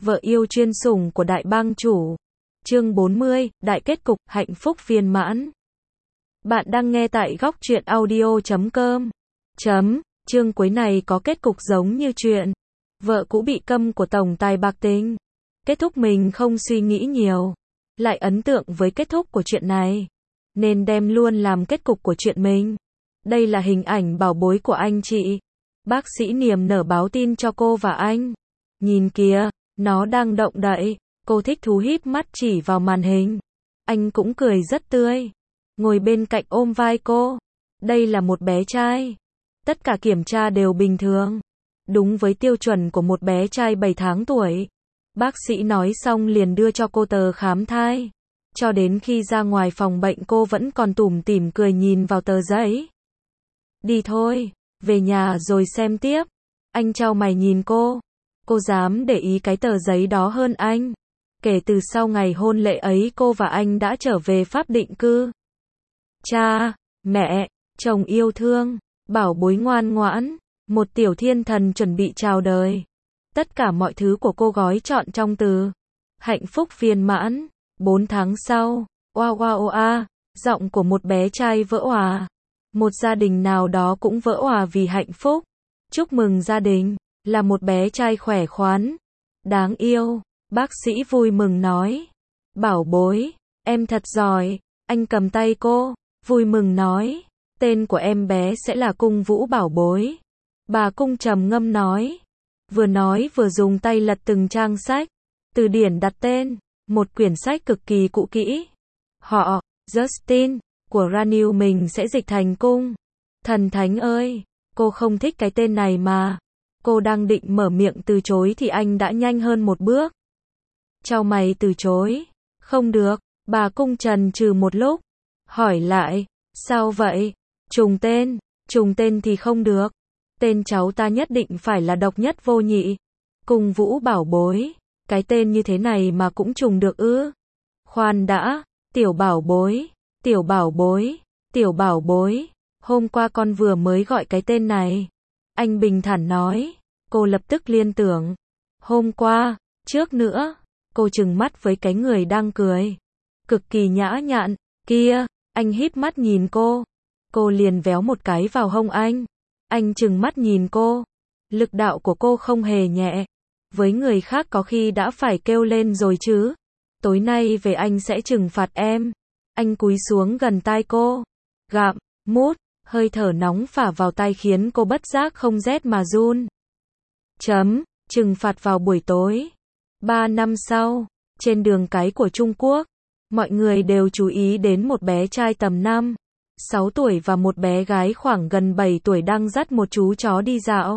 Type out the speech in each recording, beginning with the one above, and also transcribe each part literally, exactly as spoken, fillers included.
vợ yêu chuyên sủng của đại bang chủ. Chương bốn mươi, đại kết cục, hạnh phúc viên mãn. Bạn đang nghe tại góc truyện audio chấm com. Chấm, chương cuối này có kết cục giống như chuyện vợ cũ bị câm của tổng tài bạc tình. Kết thúc mình không suy nghĩ nhiều, lại ấn tượng với kết thúc của chuyện này, nên đem luôn làm kết cục của chuyện mình. Đây là hình ảnh bảo bối của anh chị. Bác sĩ niềm nở báo tin cho cô và anh. Nhìn kìa, nó đang động đậy. Cô thích thú híp mắt chỉ vào màn hình. Anh cũng cười rất tươi, ngồi bên cạnh ôm vai cô. Đây là một bé trai. Tất cả kiểm tra đều bình thường, đúng với tiêu chuẩn của một bé trai bảy tháng tuổi. Bác sĩ nói xong liền đưa cho cô tờ khám thai. Cho đến khi ra ngoài phòng bệnh cô vẫn còn tủm tỉm cười nhìn vào tờ giấy. Đi thôi, về nhà rồi xem tiếp. Anh chau mày nhìn cô. Cô dám để ý cái tờ giấy đó hơn anh. Kể từ sau ngày hôn lễ ấy cô và anh đã trở về Pháp định cư. Cha, mẹ, chồng yêu thương, bảo bối ngoan ngoãn, một tiểu thiên thần chuẩn bị chào đời. Tất cả mọi thứ của cô gói trọn trong từ hạnh phúc viên mãn. Bốn tháng sau, oa oa oa, giọng của một bé trai vỡ òa. Một gia đình nào đó cũng vỡ òa vì hạnh phúc. Chúc mừng gia đình, là một bé trai khỏe khoắn, đáng yêu. Bác sĩ vui mừng nói. Bảo bối, em thật giỏi. Anh cầm tay cô, vui mừng nói. Tên của em bé sẽ là Cung Vũ bảo bối. Bà Cung trầm ngâm nói. Vừa nói vừa dùng tay lật từng trang sách. Từ điển đặt tên, một quyển sách cực kỳ cũ kỹ. Họ, Justin, của Raniu mình sẽ dịch thành Cung. Thần thánh ơi, cô không thích cái tên này mà. Cô đang định mở miệng từ chối thì anh đã nhanh hơn một bước. Chau mày từ chối. Không được, bà Cung chần chừ một lúc. Hỏi lại, sao vậy? Trùng tên, trùng tên thì không được. Tên cháu ta nhất định phải là độc nhất vô nhị. Cung Vũ bảo bối, cái tên như thế này mà cũng trùng được ư? Khoan đã, tiểu bảo bối, tiểu bảo bối, tiểu bảo bối. Hôm qua con vừa mới gọi cái tên này. Anh bình thản nói. Cô lập tức liên tưởng. Hôm qua, trước nữa. Cô trừng mắt với cái người đang cười, cực kỳ nhã nhặn kia. Anh híp mắt nhìn cô. Cô liền véo một cái vào hông anh. Anh trừng mắt nhìn cô. Lực đạo của cô không hề nhẹ. Với người khác có khi đã phải kêu lên rồi chứ. Tối nay về anh sẽ trừng phạt em. Anh cúi xuống gần tai cô. Gặm, mút, hơi thở nóng phả vào tai khiến cô bất giác không rét mà run. Chấm, trừng phạt vào buổi tối. Ba năm sau, trên đường cái của Trung Quốc, mọi người đều chú ý đến một bé trai tầm năm, sáu tuổi và một bé gái khoảng gần bảy tuổi đang dắt một chú chó đi dạo.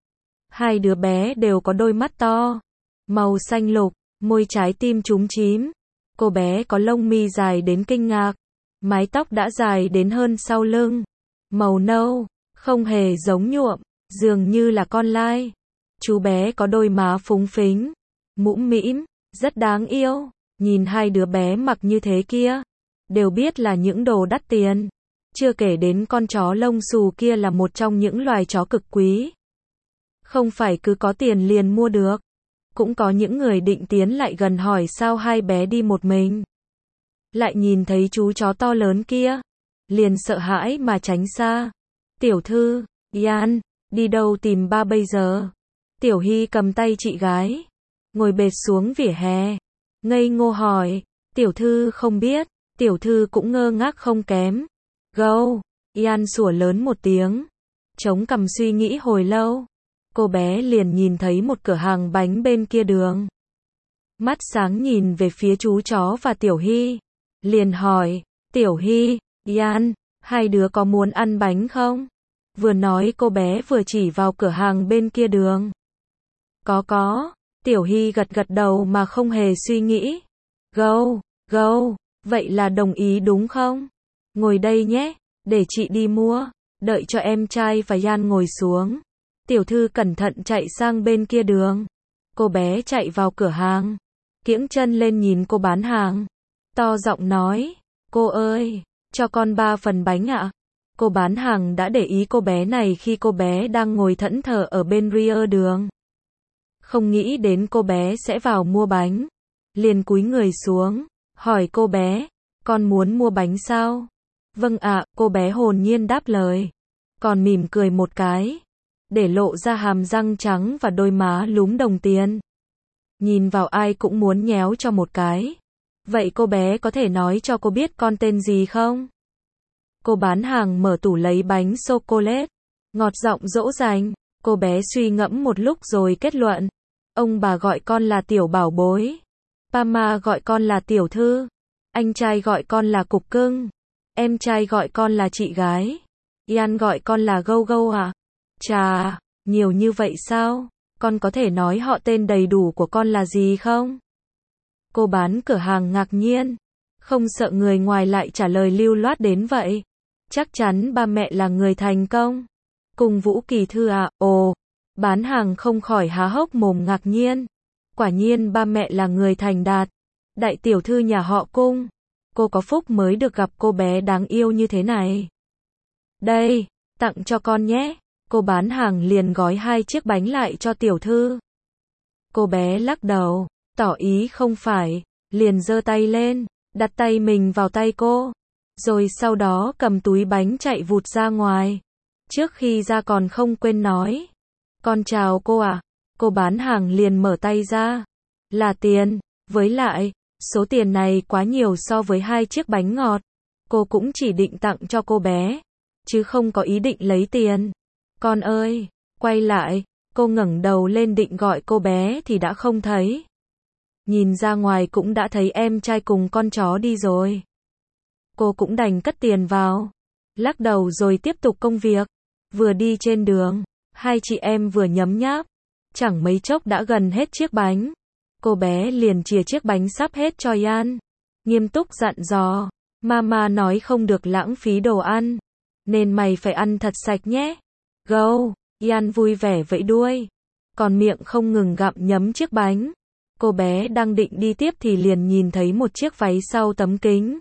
Hai đứa bé đều có đôi mắt to, màu xanh lục, môi trái tim chúm chím. Cô bé có lông mi dài đến kinh ngạc, mái tóc đã dài đến hơn sau lưng, màu nâu, không hề giống nhuộm, dường như là con lai. Chú bé có đôi má phúng phính, mũm mĩm, rất đáng yêu. Nhìn hai đứa bé mặc như thế kia, đều biết là những đồ đắt tiền. Chưa kể đến con chó lông xù kia là một trong những loài chó cực quý. Không phải cứ có tiền liền mua được. Cũng có những người định tiến lại gần hỏi sao hai bé đi một mình. Lại nhìn thấy chú chó to lớn kia, liền sợ hãi mà tránh xa. Tiểu thư, Yan, đi đâu tìm ba bây giờ? Tiểu Hy cầm tay chị gái, ngồi bệt xuống vỉa hè, ngây ngô hỏi. Tiểu thư không biết. Tiểu thư cũng ngơ ngác không kém. Gâu, Yan sủa lớn một tiếng, chống cằm suy nghĩ hồi lâu. Cô bé liền nhìn thấy một cửa hàng bánh bên kia đường. Mắt sáng nhìn về phía chú chó và Tiểu Hy, liền hỏi. Tiểu Hy, Yan, hai đứa có muốn ăn bánh không? Vừa nói cô bé vừa chỉ vào cửa hàng bên kia đường. Có có. Tiểu Hy gật gật đầu mà không hề suy nghĩ. Gâu, gâu, vậy là đồng ý đúng không? Ngồi đây nhé, để chị đi mua. Đợi cho em trai và Yan ngồi xuống. Tiểu thư cẩn thận chạy sang bên kia đường. Cô bé chạy vào cửa hàng, kiễng chân lên nhìn cô bán hàng, to giọng nói. Cô ơi, cho con ba phần bánh ạ. Cô bán hàng đã để ý cô bé này khi cô bé đang ngồi thẫn thờ ở bên rear đường. Không nghĩ đến cô bé sẽ vào mua bánh. Liền cúi người xuống, hỏi cô bé, con muốn mua bánh sao? Vâng ạ, cô bé hồn nhiên đáp lời. Còn mỉm cười một cái, để lộ ra hàm răng trắng và đôi má lúm đồng tiền. Nhìn vào ai cũng muốn nhéo cho một cái. Vậy cô bé có thể nói cho cô biết con tên gì không? Cô bán hàng mở tủ lấy bánh sô-cô-lết, ngọt giọng dỗ dành. Cô bé suy ngẫm một lúc rồi kết luận. Ông bà gọi con là tiểu bảo bối. Pama gọi con là tiểu thư. Anh trai gọi con là cục cưng. Em trai gọi con là chị gái. Ian gọi con là gâu gâu à? Chà, nhiều như vậy sao? Con có thể nói họ tên đầy đủ của con là gì không? Cô bán cửa hàng ngạc nhiên. Không sợ người ngoài lại trả lời lưu loát đến vậy. Chắc chắn ba mẹ là người thành công. Cùng Vũ Kỳ Thư à? Ồ, bán hàng không khỏi há hốc mồm ngạc nhiên. Quả nhiên ba mẹ là người thành đạt. Đại tiểu thư nhà họ Cung. Cô có phúc mới được gặp cô bé đáng yêu như thế này. Đây, tặng cho con nhé. Cô bán hàng liền gói hai chiếc bánh lại cho tiểu thư. Cô bé lắc đầu, tỏ ý không phải, liền giơ tay lên, đặt tay mình vào tay cô. Rồi sau đó cầm túi bánh chạy vụt ra ngoài. Trước khi ra còn không quên nói. Con chào cô ạ. À. Cô bán hàng liền mở tay ra. Là tiền, với lại, số tiền này quá nhiều so với hai chiếc bánh ngọt. Cô cũng chỉ định tặng cho cô bé, chứ không có ý định lấy tiền. Con ơi, quay lại, cô ngẩng đầu lên định gọi cô bé thì đã không thấy. Nhìn ra ngoài cũng đã thấy em trai cùng con chó đi rồi. Cô cũng đành cất tiền vào, lắc đầu rồi tiếp tục công việc. Vừa đi trên đường, hai chị em vừa nhấm nháp, chẳng mấy chốc đã gần hết chiếc bánh. Cô bé liền chìa chiếc bánh sắp hết cho Ian, nghiêm túc dặn dò, Mama nói không được lãng phí đồ ăn, nên mày phải ăn thật sạch nhé. Go, Ian vui vẻ vẫy đuôi, còn miệng không ngừng gặm nhấm chiếc bánh. Cô bé đang định đi tiếp thì liền nhìn thấy một chiếc váy sau tấm kính.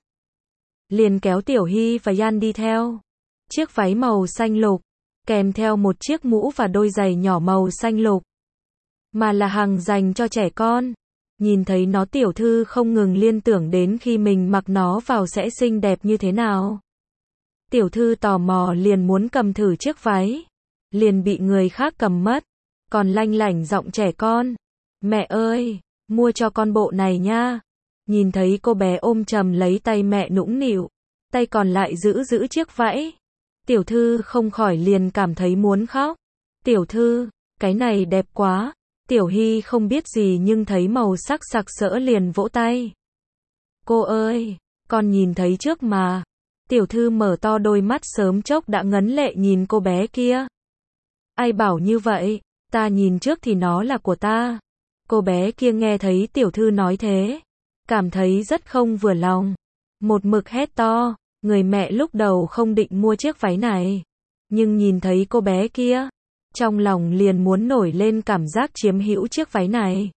Liền kéo Tiểu Hy và Ian đi theo. Chiếc váy màu xanh lục, kèm theo một chiếc mũ và đôi giày nhỏ màu xanh lục. Mà là hàng dành cho trẻ con. Nhìn thấy nó tiểu thư không ngừng liên tưởng đến khi mình mặc nó vào sẽ xinh đẹp như thế nào. Tiểu thư tò mò liền muốn cầm thử chiếc váy. Liền bị người khác cầm mất. Còn lanh lảnh giọng trẻ con. Mẹ ơi, mua cho con bộ này nha. Nhìn thấy cô bé ôm chầm lấy tay mẹ nũng nịu. Tay còn lại giữ giữ chiếc váy. Tiểu thư không khỏi liền cảm thấy muốn khóc. Tiểu thư, cái này đẹp quá. Tiểu Hy không biết gì nhưng thấy màu sắc sặc sỡ liền vỗ tay. Cô ơi, con nhìn thấy trước mà. Tiểu thư mở to đôi mắt sớm chốc đã ngấn lệ nhìn cô bé kia. Ai bảo như vậy, ta nhìn trước thì nó là của ta. Cô bé kia nghe thấy tiểu thư nói thế, cảm thấy rất không vừa lòng. Một mực hét to, người mẹ lúc đầu không định mua chiếc váy này. Nhưng nhìn thấy cô bé kia, trong lòng liền muốn nổi lên cảm giác chiếm hữu chiếc váy này.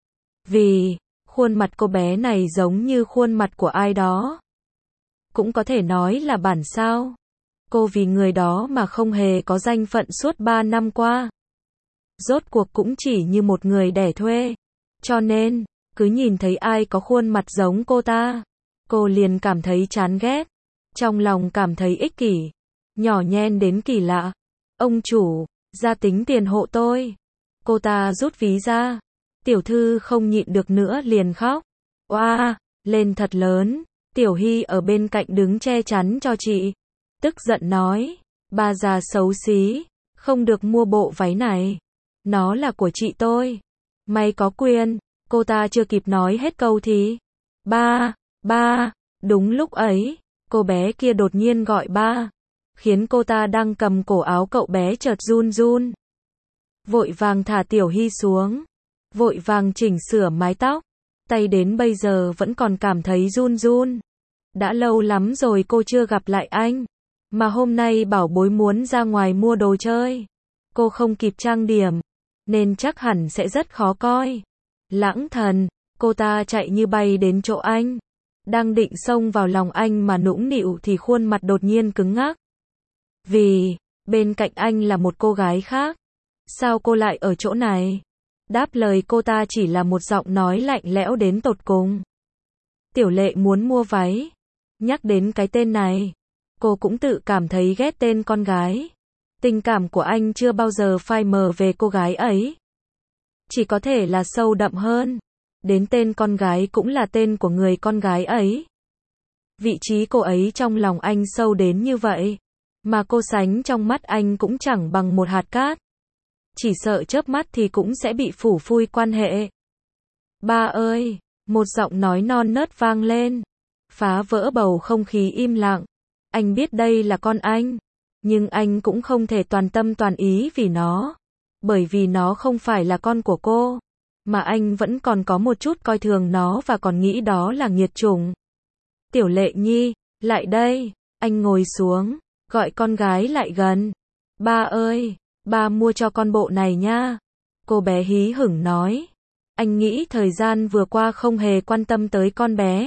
Vì, khuôn mặt cô bé này giống như khuôn mặt của ai đó. Cũng có thể nói là bản sao. Cô vì người đó mà không hề có danh phận suốt ba năm qua. Rốt cuộc cũng chỉ như một người đẻ thuê. Cho nên, cứ nhìn thấy ai có khuôn mặt giống cô ta, cô liền cảm thấy chán ghét. Trong lòng cảm thấy ích kỷ, nhỏ nhen đến kỳ lạ. Ông chủ, ra tính tiền hộ tôi. Cô ta rút ví ra. Tiểu thư không nhịn được nữa liền khóc. Oa, lên thật lớn. Tiểu Hy ở bên cạnh đứng che chắn cho chị. Tức giận nói, bà già xấu xí, không được mua bộ váy này. Nó là của chị tôi. Mày có quyền. Cô ta chưa kịp nói hết câu thì. Ba, ba, đúng lúc ấy, cô bé kia đột nhiên gọi ba. Khiến cô ta đang cầm cổ áo cậu bé chợt run run. Vội vàng thả Tiểu Hy xuống. Vội vàng chỉnh sửa mái tóc. Tay đến bây giờ vẫn còn cảm thấy run run. Đã lâu lắm rồi cô chưa gặp lại anh. Mà hôm nay bảo bối muốn ra ngoài mua đồ chơi. Cô không kịp trang điểm. Nên chắc hẳn sẽ rất khó coi. Lãng thần, cô ta chạy như bay đến chỗ anh. Đang định xông vào lòng anh mà nũng nịu thì khuôn mặt đột nhiên cứng ngắc. Vì, bên cạnh anh là một cô gái khác. Sao cô lại ở chỗ này? Đáp lời cô ta chỉ là một giọng nói lạnh lẽo đến tột cùng. Tiểu Lệ muốn mua váy. Nhắc đến cái tên này, cô cũng tự cảm thấy ghét tên con gái. Tình cảm của anh chưa bao giờ phai mờ về cô gái ấy. Chỉ có thể là sâu đậm hơn. Đến tên con gái cũng là tên của người con gái ấy. Vị trí cô ấy trong lòng anh sâu đến như vậy. Mà cô sánh trong mắt anh cũng chẳng bằng một hạt cát. Chỉ sợ chớp mắt thì cũng sẽ bị phủ phui quan hệ. Ba ơi! Một giọng nói non nớt vang lên. Phá vỡ bầu không khí im lặng. Anh biết đây là con anh. Nhưng anh cũng không thể toàn tâm toàn ý vì nó. Bởi vì nó không phải là con của cô. Mà anh vẫn còn có một chút coi thường nó và còn nghĩ đó là nghiệt chủng. Tiểu Lệ Nhi, lại đây. Anh ngồi xuống, gọi con gái lại gần. Ba ơi, ba mua cho con bộ này nha. Cô bé hí hửng nói. Anh nghĩ thời gian vừa qua không hề quan tâm tới con bé.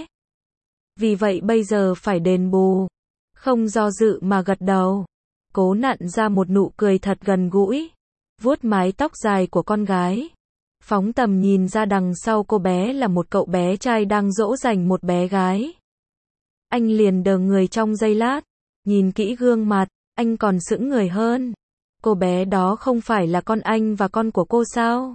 Vì vậy bây giờ phải đền bù. Không do dự mà gật đầu. Cố nặn ra một nụ cười thật gần gũi. Vuốt mái tóc dài của con gái. Phóng tầm nhìn ra đằng sau cô bé là một cậu bé trai đang dỗ dành một bé gái. Anh liền đờ người trong giây lát. Nhìn kỹ gương mặt, anh còn sững người hơn. Cô bé đó không phải là con anh và con của cô sao?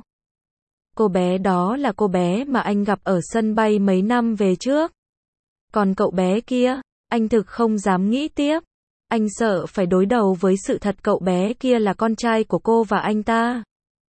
Cô bé đó là cô bé mà anh gặp ở sân bay mấy năm về trước. Còn cậu bé kia, anh thực không dám nghĩ tiếp. Anh sợ phải đối đầu với sự thật cậu bé kia là con trai của cô và anh ta.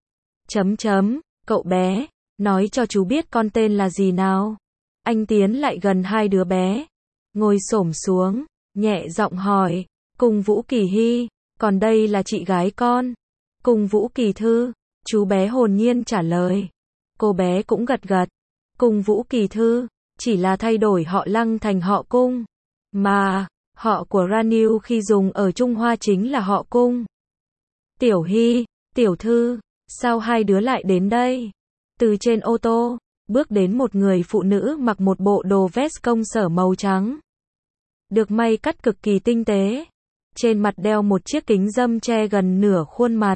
Chấm chấm, cậu bé, nói cho chú biết con tên là gì nào. Anh tiến lại gần hai đứa bé. Ngồi xổm xuống, nhẹ giọng hỏi. Cùng Vũ Kỳ Hy, còn đây là chị gái con. Cùng Vũ Kỳ Thư, chú bé hồn nhiên trả lời. Cô bé cũng gật gật. Cùng Vũ Kỳ Thư, chỉ là thay đổi họ Lăng thành họ Cung. Mà, họ của Raniu khi dùng ở Trung Hoa chính là họ Cung. Tiểu Hy, Tiểu Thư, sao hai đứa lại đến đây? Từ trên ô tô, bước đến một người phụ nữ mặc một bộ đồ vest công sở màu trắng. Được may cắt cực kỳ tinh tế. Trên mặt đeo một chiếc kính râm che gần nửa khuôn mặt.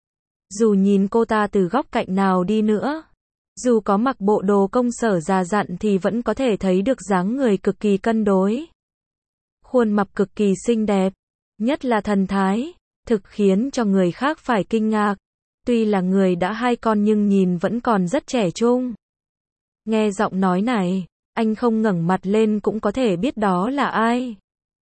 Dù nhìn cô ta từ góc cạnh nào đi nữa, dù có mặc bộ đồ công sở già dặn thì vẫn có thể thấy được dáng người cực kỳ cân đối. Khuôn mặt cực kỳ xinh đẹp, nhất là thần thái, thực khiến cho người khác phải kinh ngạc. Tuy là người đã hai con nhưng nhìn vẫn còn rất trẻ trung. Nghe giọng nói này, anh không ngẩng mặt lên cũng có thể biết đó là ai.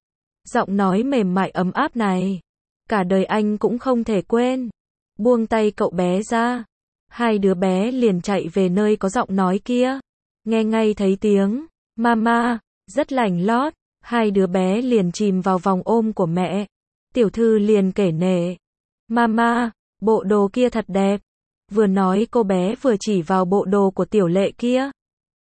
Giọng nói mềm mại ấm áp này, cả đời anh cũng không thể quên. Buông tay cậu bé ra, hai đứa bé liền chạy về nơi có giọng nói kia. Nghe ngay thấy tiếng mama, rất lành lót, hai đứa bé liền chìm vào vòng ôm của mẹ. Tiểu Thư liền kể nể. Mama, bộ đồ kia thật đẹp. Vừa nói cô bé vừa chỉ vào bộ đồ của Tiểu Lệ kia.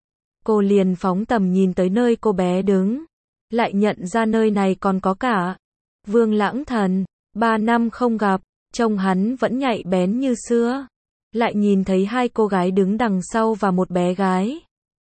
Cô liền phóng tầm nhìn tới nơi cô bé đứng. Lại nhận ra nơi này còn có cả Vương Lãng Thần. Ba năm không gặp, trông hắn vẫn nhạy bén như xưa. Lại nhìn thấy hai cô gái đứng đằng sau và một bé gái.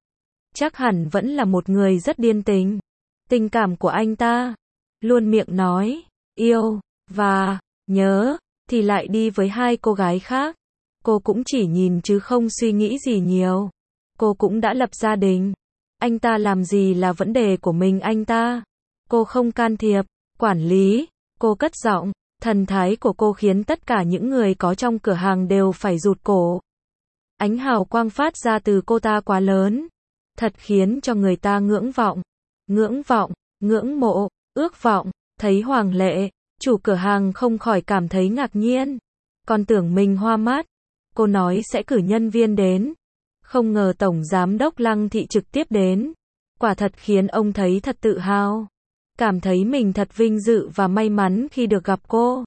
Chắc hẳn vẫn là một người rất điên tình. Tình cảm của anh ta, luôn miệng nói, yêu, và, nhớ, thì lại đi với hai cô gái khác. Cô cũng chỉ nhìn chứ không suy nghĩ gì nhiều. Cô cũng đã lập gia đình. Anh ta làm gì là vấn đề của mình anh ta. Cô không can thiệp, quản lý. Cô cất giọng, thần thái của cô khiến tất cả những người có trong cửa hàng đều phải rụt cổ. Ánh hào quang phát ra từ cô ta quá lớn. Thật khiến cho người ta ngưỡng vọng. Ngưỡng vọng, ngưỡng mộ, ước vọng. Thấy Hoàng Lệ, chủ cửa hàng không khỏi cảm thấy ngạc nhiên. Còn tưởng mình hoa mắt. Cô nói sẽ cử nhân viên đến. Không ngờ Tổng Giám đốc Lăng Thị trực tiếp đến. Quả thật khiến ông thấy thật tự hào. Cảm thấy mình thật vinh dự và may mắn khi được gặp cô.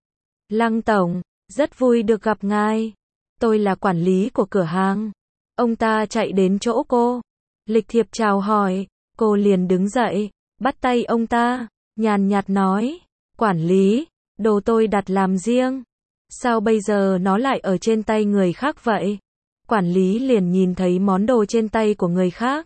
Lăng Tổng, rất vui được gặp ngài. Tôi là quản lý của cửa hàng. Ông ta chạy đến chỗ cô. Lịch thiệp chào hỏi. Cô liền đứng dậy, bắt tay ông ta, nhàn nhạt nói. Quản lý, đồ tôi đặt làm riêng. Sao bây giờ nó lại ở trên tay người khác vậy? Quản lý liền nhìn thấy món đồ trên tay của người khác.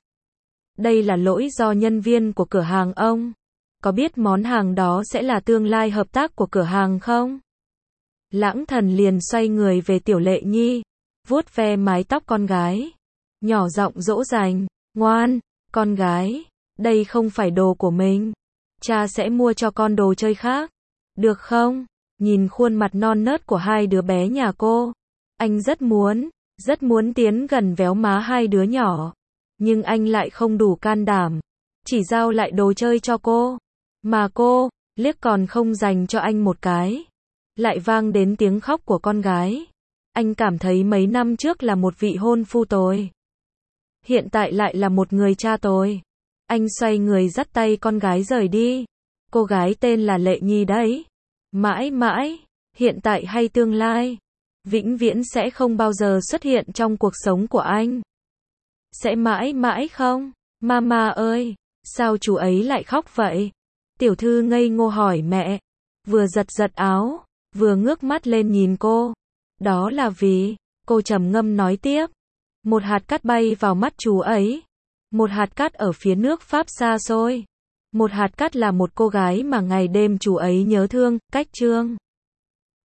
Đây là lỗi do nhân viên của cửa hàng ông. Có biết món hàng đó sẽ là tương lai hợp tác của cửa hàng không? Lãng Thần liền xoay người về Tiểu Lệ Nhi. vuốt ve mái tóc con gái, nhỏ giọng dỗ dành, ngoan, con gái, đây không phải đồ của mình. Cha sẽ mua cho con đồ chơi khác, được không? Nhìn khuôn mặt non nớt của hai đứa bé nhà cô, anh rất muốn, rất muốn tiến gần véo má hai đứa nhỏ, nhưng anh lại không đủ can đảm, chỉ giao lại đồ chơi cho cô, mà cô, liếc còn không dành cho anh một cái. Lại vang đến tiếng khóc của con gái. Anh cảm thấy mấy năm trước là một vị hôn phu tồi, hiện tại lại là một người cha tồi. Anh xoay người dắt tay con gái rời đi. Cô gái tên là Lệ Nhi đấy. Mãi mãi, hiện tại hay tương lai, vĩnh viễn sẽ không bao giờ xuất hiện trong cuộc sống của anh. Sẽ mãi mãi không? Mama ơi, sao chú ấy lại khóc vậy? Tiểu thư ngây ngô hỏi mẹ, vừa giật giật áo, vừa ngước mắt lên nhìn cô. Đó là vì, cô trầm ngâm nói tiếp. Một hạt cát bay vào mắt chú ấy. Một hạt cát ở phía nước Pháp xa xôi. Một hạt cát là một cô gái mà ngày đêm chú ấy nhớ thương, cách trương.